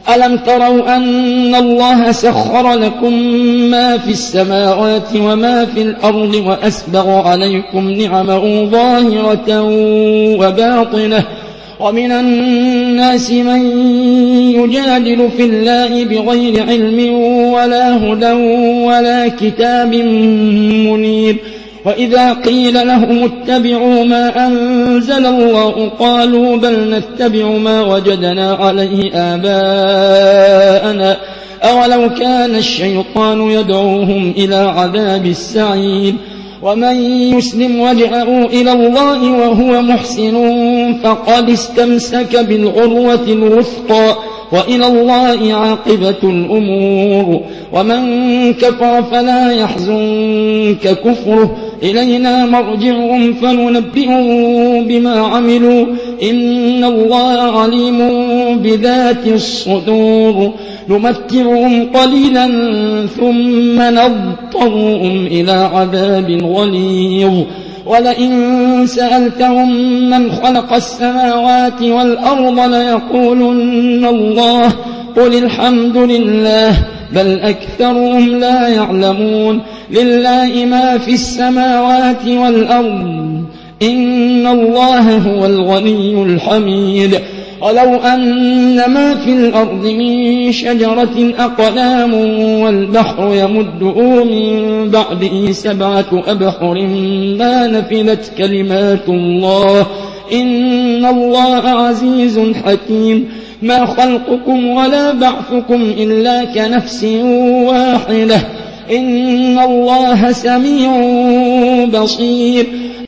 ألم تروا أن الله سخر لكم ما في السماوات وما في الأرض وأسبغ عليكم نعمه ظاهرة وباطنة ومن الناس من يجادل في الله بغير علم ولا هدى ولا كتاب منير وإذا قيل لهم اتبعوا ما أنزل الله قالوا بل نتبع ما وجدنا عليه آباءنا أولو كان الشيطان يدعوهم إلى عذاب السعير ومن يسلم وجهه إلى الله وهو محسن فقد استمسك بالعروة الوثقى وإلى الله عاقبة الأمور ومن كفر فلا يحزنك كفره إلينا مرجعهم فننبئهم بما عملوا إن الله عليم بذات الصدور نمتعهم قليلا ثم نضطرهم إلى عذاب غليظ ولئن سألتهم من خلق السماوات والأرض ليقولن الله قل الحمد لله بل أكثرهم لا يعلمون لله ما في السماوات والأرض إن الله هو الغني الحميد ولو أن ما في الأرض من شجرة أقلام والبحر يمده من بعده 7 أبحر ما نفدت كلمات الله إن الله عزيز حكيم ما خلقكم ولا بعثكم إلا كنفس واحدة إن الله سميع بصير